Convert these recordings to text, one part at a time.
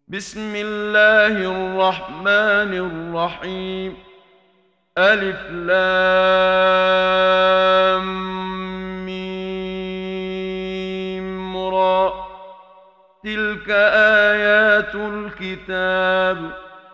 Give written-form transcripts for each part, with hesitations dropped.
بسم الله الرحمن الرحيم. ألف لام ميم را. تلك آيات الكتاب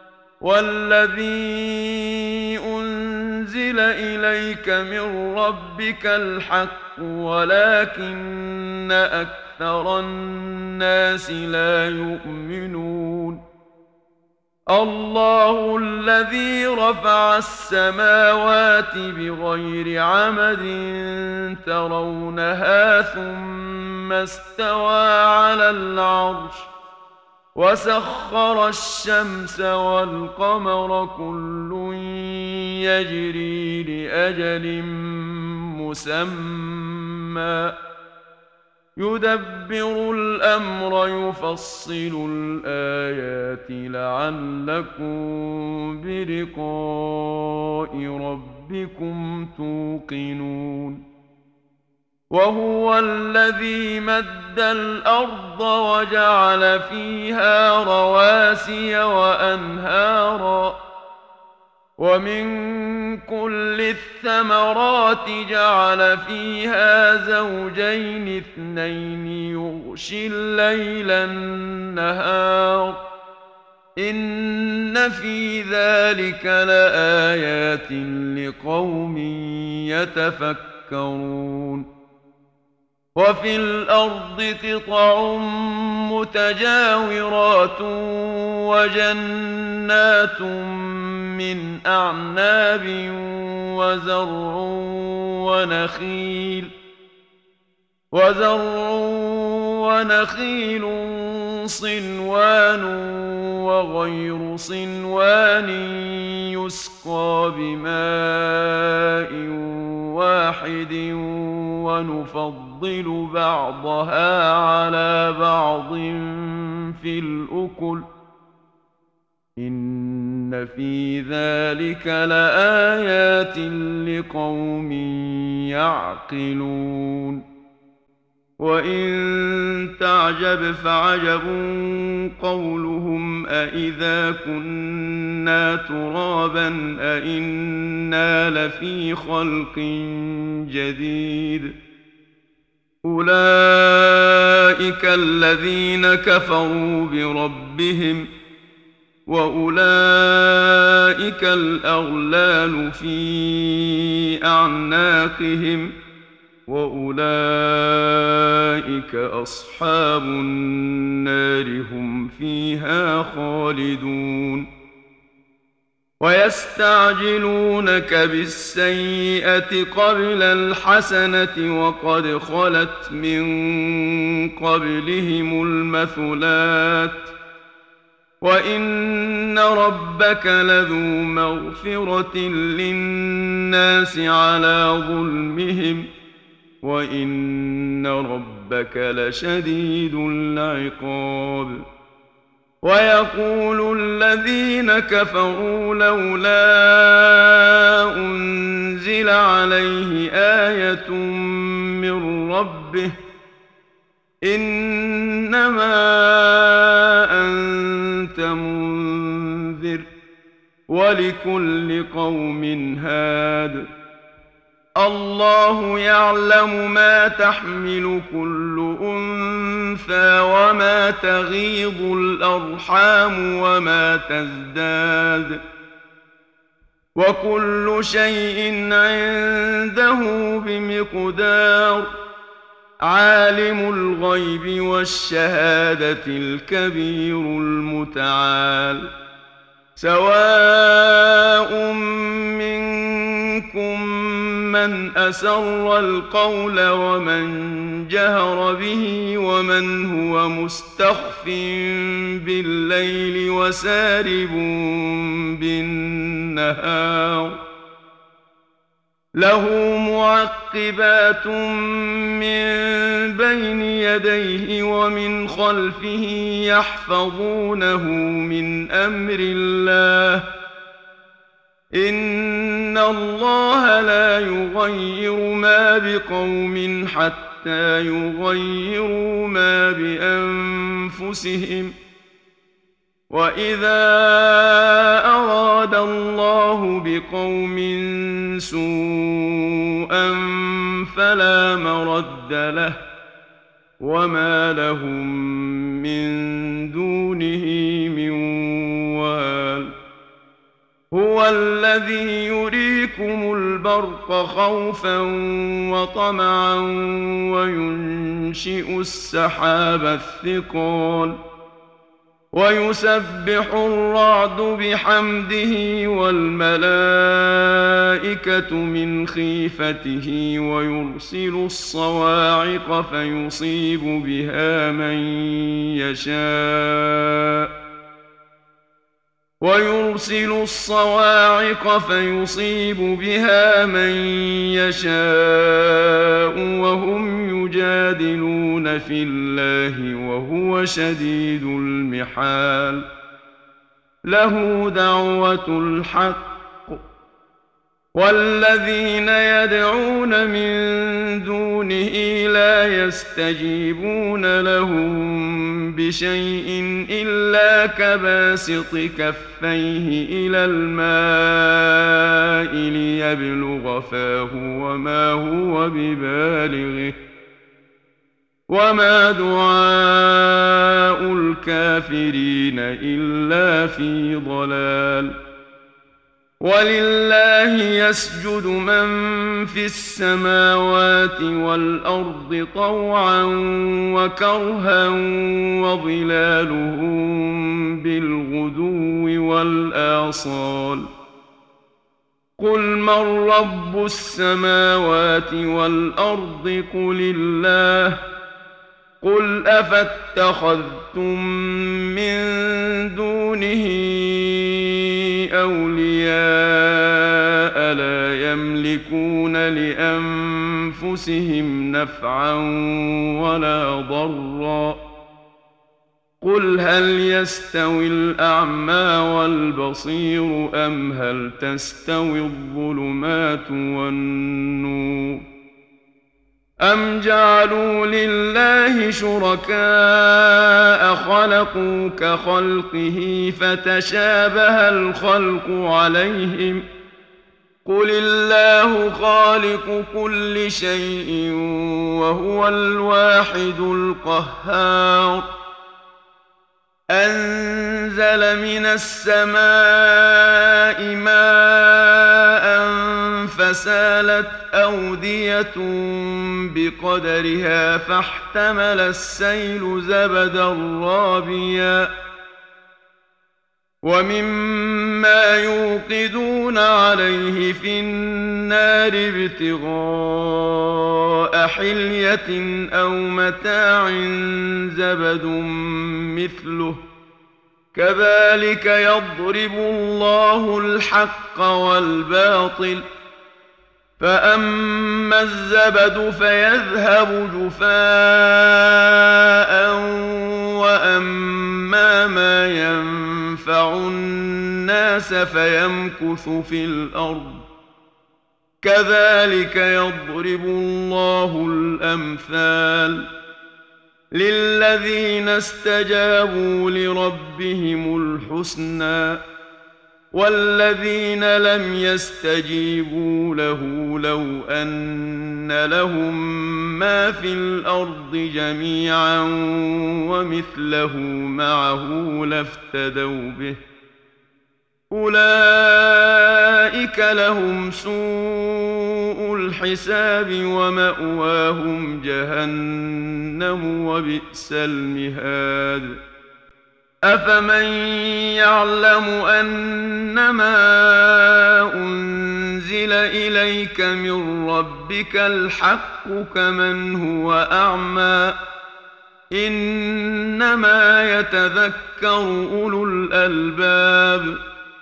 والذي أنزل إليك من ربك الحق ولكن أكثر الناس لا يؤمنون. الله الذي رفع السماوات بغير عمد ترونها ثم استوى على العرش وسخر الشمس والقمر كل يجري لأجل مسمى يدبر الأمر يفصل الآيات لعلكم بلقاء ربكم توقنون. وهو الذي مد الأرض وجعل فيها رواسي وأنهارا ومن كل الثمرات جعل فيها زوجين اثنين يغشي الليل النهار إن في ذلك لآيات لقوم يتفكرون. وفي الأرض قطع متجاورات وجنات من أعناب وزرع ونخيل صنوان وغير صنوان يسقى بماء واحد ونفضل بعضها على بعض في الأكل إن في ذلك لآيات لقوم يعقلون. وإن تعجب فعجب قولهم أإذا كنا ترابا أإنا لفي خلق جديد. أولئك الذين كفروا بربهم وأولئك الأغلال في أعناقهم وأولئك أصحاب النار هم فيها خالدون. ويستعجلونك بالسيئة قبل الحسنة وقد خلت من قبلهم المثلات وإن ربك لذو مغفرة للناس على ظلمهم وإن ربك لشديد العقاب. ويقول الذين كفروا لولا أنزل عليه آية من ربه إنما أنت منذر ولكل قوم هاد. الله يعلم ما تحمل كل أنثى وما تغيض الأرحام وما تزداد وكل شيء عنده بمقدار. عالم الغيب والشهادة الكبير المتعال. سواء منكم من أسر القول ومن جهر به ومن هو مستخف بالليل وسارب بالنهار. له معقبات من بين يديه ومن خلفه يحفظونه من أمر الله إن الله لا يغير ما بقوم حتى يغيروا ما بأنفسهم وإذا أراد الله بقوم سوءا فلا مرد له وما لهم من دونه من وال هو الذي يريكم البرق خوفا وطمعا وينشئ السحاب الثقال ويسبح الرعد بحمده والملائكة من خيفته ويرسل الصواعق فيصيب بها من يشاء وهم يجادلون في الله وهو شديد المحال له دعوة الحق والذين يدعون من دونه لا يستجيبون لهم بشيء إلا كباسط كفيه إلى الماء ليبلغ فاه وما هو ببالغه وما دعاء الكافرين إلا في ضلال ولله يسجد من في السماوات والأرض طوعا وكرها وظلالهم بالغدو والآصال قل من رب السماوات والأرض قل الله قل أفاتخذتم من دونه أولياء لا يملكون لأنفسهم نفعا ولا ضرا قل هل يستوي الأعمى والبصير أم هل تستوي الظلمات والنور أم جعلوا لله شركاء خلقوا كخلقه فتشابه الخلق عليهم قل الله خالق كل شيء وهو الواحد القهار أنزل من السماء ماء فسالت أودية بقدرها فاحتمل السيل زبدا رابيا ومما يوقدون عليه في النار ابتغاء حلية أو متاع زبد مثله كذلك يضرب الله الحق والباطل فأما الزبد فيذهب جفاء وأما ما ينفع الناس فيمكث في الأرض كذلك يضرب الله الأمثال للذين استجابوا لربهم الحسنى والذين لم يستجيبوا له لو أن لهم ما في الأرض جميعا ومثله معه لافتدوا به أولئك لهم سوء الحساب ومأواهم جهنم وبئس المهاد أفمن يعلم أنما أنزل إليك من ربك الحق كمن هو أعمى إنما يتذكر أولو الألباب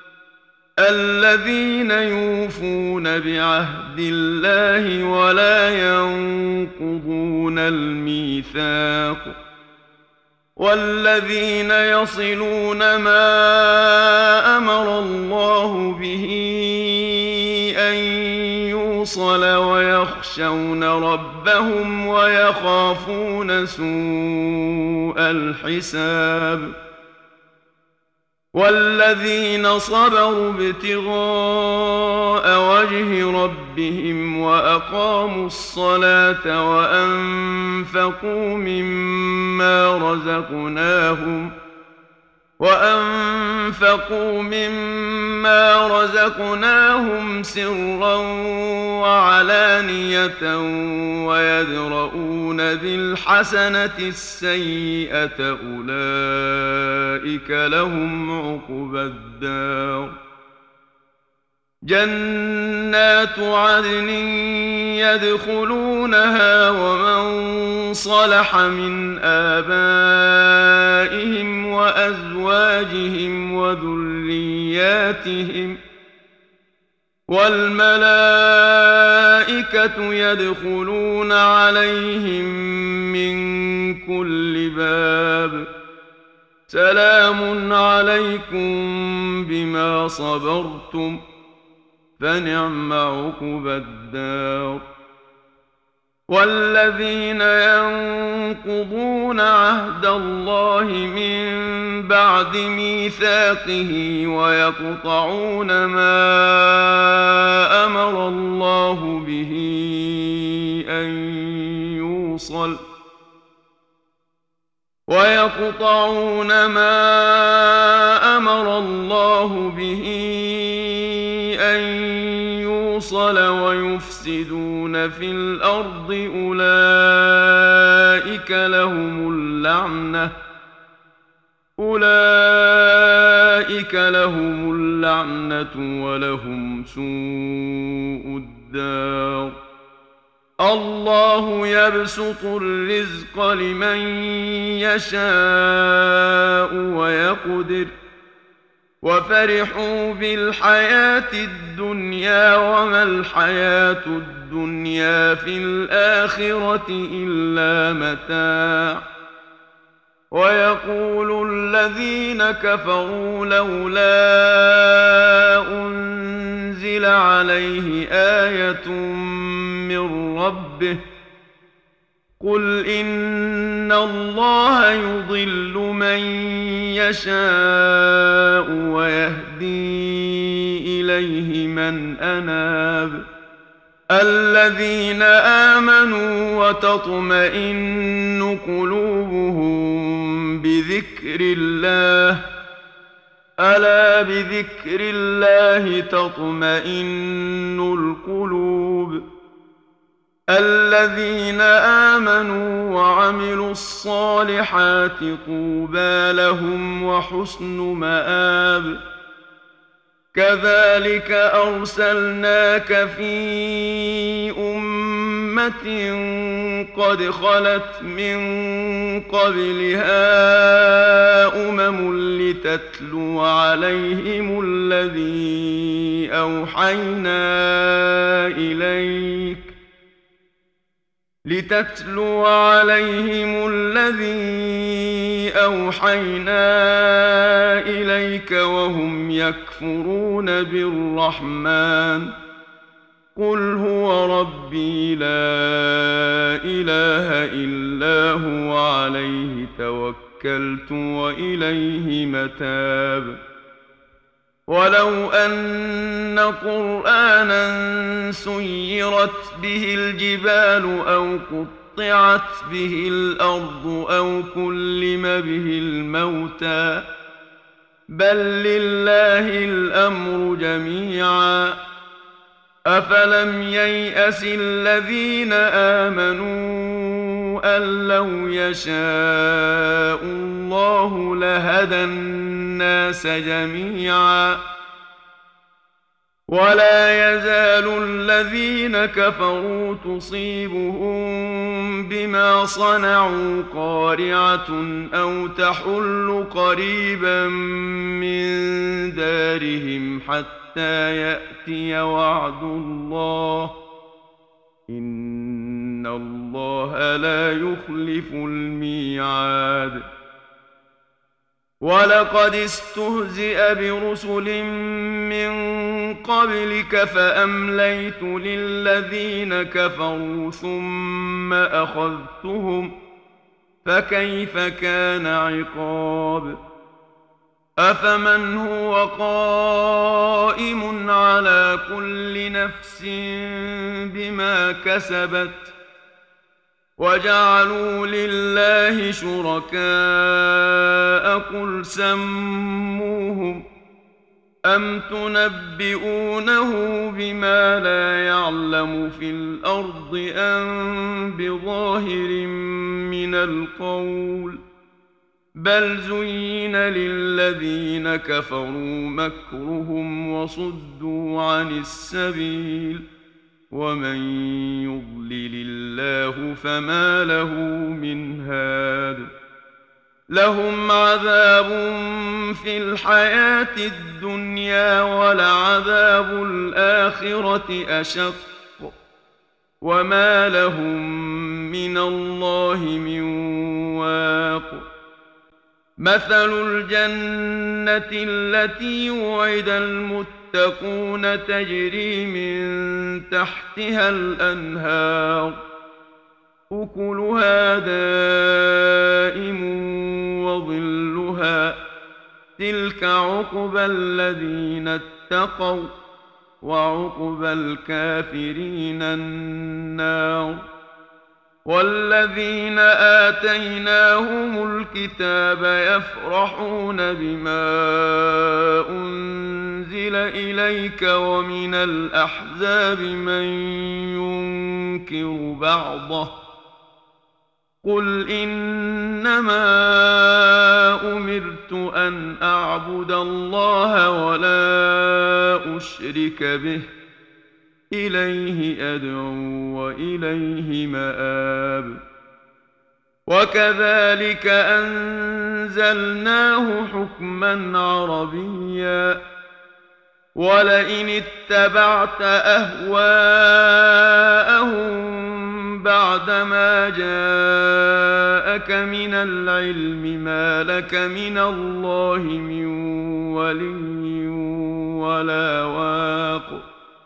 الذين يوفون بعهد الله ولا ينقضون الميثاق والذين يصلون ما أمر الله به أن يوصل ويخشون ربهم ويخافون سوء الحساب والذين صبروا ابتغاء وجه ربهم وأقاموا الصلاة وأنفقوا مما رزقناهم سرا وعلانية ويدرؤون بالحسنة السيئة أولئك لهم عقبى الدار جنات عدن يدخلونها ومن صلح من آبائهم وأزواجهم وذرياتهم والملائكة يدخلون عليهم من كل باب سلام عليكم بما صبرتم فنعم عقبى الدار والذين ينقضون عهد الله من بعد ميثاقه ويقطعون ما أمر الله به أن يوصل ويفسدون في الأرض أولئك لهم اللعنة ولهم سوء الدار الله يبسط الرزق لمن يشاء ويقدر وفرحوا بالحياة الدنيا وما الحياة الدنيا في الآخرة إلا متاع ويقول الذين كفروا لولا أنزل عليه آية من ربه قل إن الله يضل من يشاء ويهدي إليه من أناب الذين آمنوا وتطمئن قلوبهم بذكر الله ألا بذكر الله تطمئن القلوب الذين آمنوا وعملوا الصالحات طوبى لهم وحسن مآب كذلك أرسلناك في أمة قد خلت من قبلها لتتلو عليهم الذي أوحينا إليك وهم يكفرون بالرحمن قل هو ربي لا إله إلا هو عليه توكلت وإليه متاب ولو أن قرآنا سيرت به الجبال أو قطعت به الأرض أو كلم به الموتى بل لله الأمر جميعا أفلم ييأس الذين آمنوا أن لو يشاء الله لهدى الناس جميعا ولا يزال الذين كفروا تصيبهم بما صنعوا قارعة أو تحل قريبا من دارهم حتى يأتي وعد الله إن الله لا يخلف الميعاد ولقد استهزئ برسل من قبلك فأمليت للذين كفروا ثم أخذتهم فكيف كان عقاب أفمن هو قائم على كل نفس بما كسبت وجعلوا لله شركاء قل سموهم أم تنبئونه بما لا يعلم في الأرض أم بظاهر من القول بل زين للذين كفروا مكرهم وصدوا عن السبيل ومن يضلل الله فما له من هاد لهم عذاب في الحياة الدنيا ولعذاب الآخرة أشق وما لهم من الله من واق مثل الجنة التي وعد المتقون تجري من تحتها الأنهار أكلها دائم وظلها تلك عقبى الذين اتقوا وعقبى الكافرين النار والذين آتيناهم الكتاب يفرحون بما أنزل إليك ومن الأحزاب من ينكر بعضه قل إنما أمرت أن أعبد الله ولا أشرك به إليه أدعو وإليه مآب وكذلك أنزلناه حكما عربيا ولئن اتبعت أهواءهم بعدما جاءك من العلم ما لك من الله من ولي ولا واق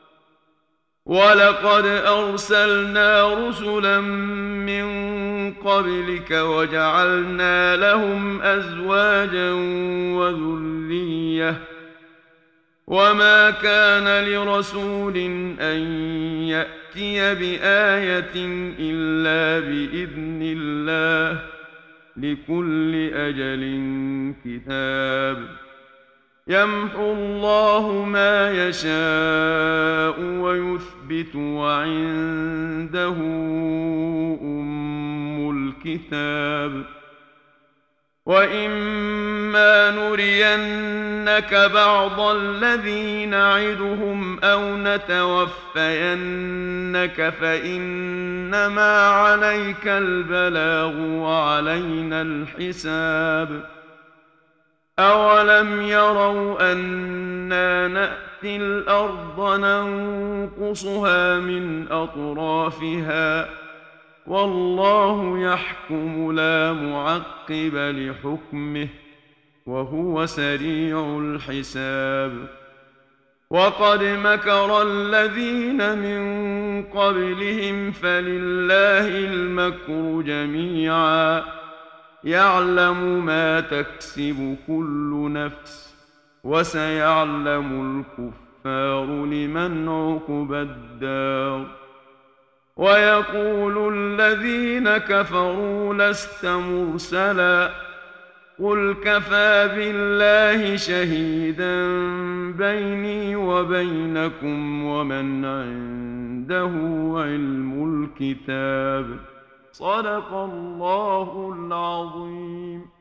ولقد أرسلنا رسلا من قبلك وجعلنا لهم أزواجا وذرية وما كان لرسول أن يأتي بآية إلا بإذن الله لكل أجل كتاب يمحو الله ما يشاء ويثبت وعنده أم الكتاب وإما نرينك بعض الذي نعدهم أو نتوفينك فإنما عليك البلاغ وعلينا الحساب أولم يروا أنا نأتي الأرض ننقصها من أطرافها والله يحكم لا معقب لحكمه وهو سريع الحساب وقد مكر الذين من قبلهم فلله المكر جميعا يعلم ما تكسب كل نفس وسيعلم الكفار لمن عقبى الدار ويقول الذين كفروا لست مرسلا قل كفى بالله شهيدا بيني وبينكم ومن عنده علم الكتاب صدق الله العظيم.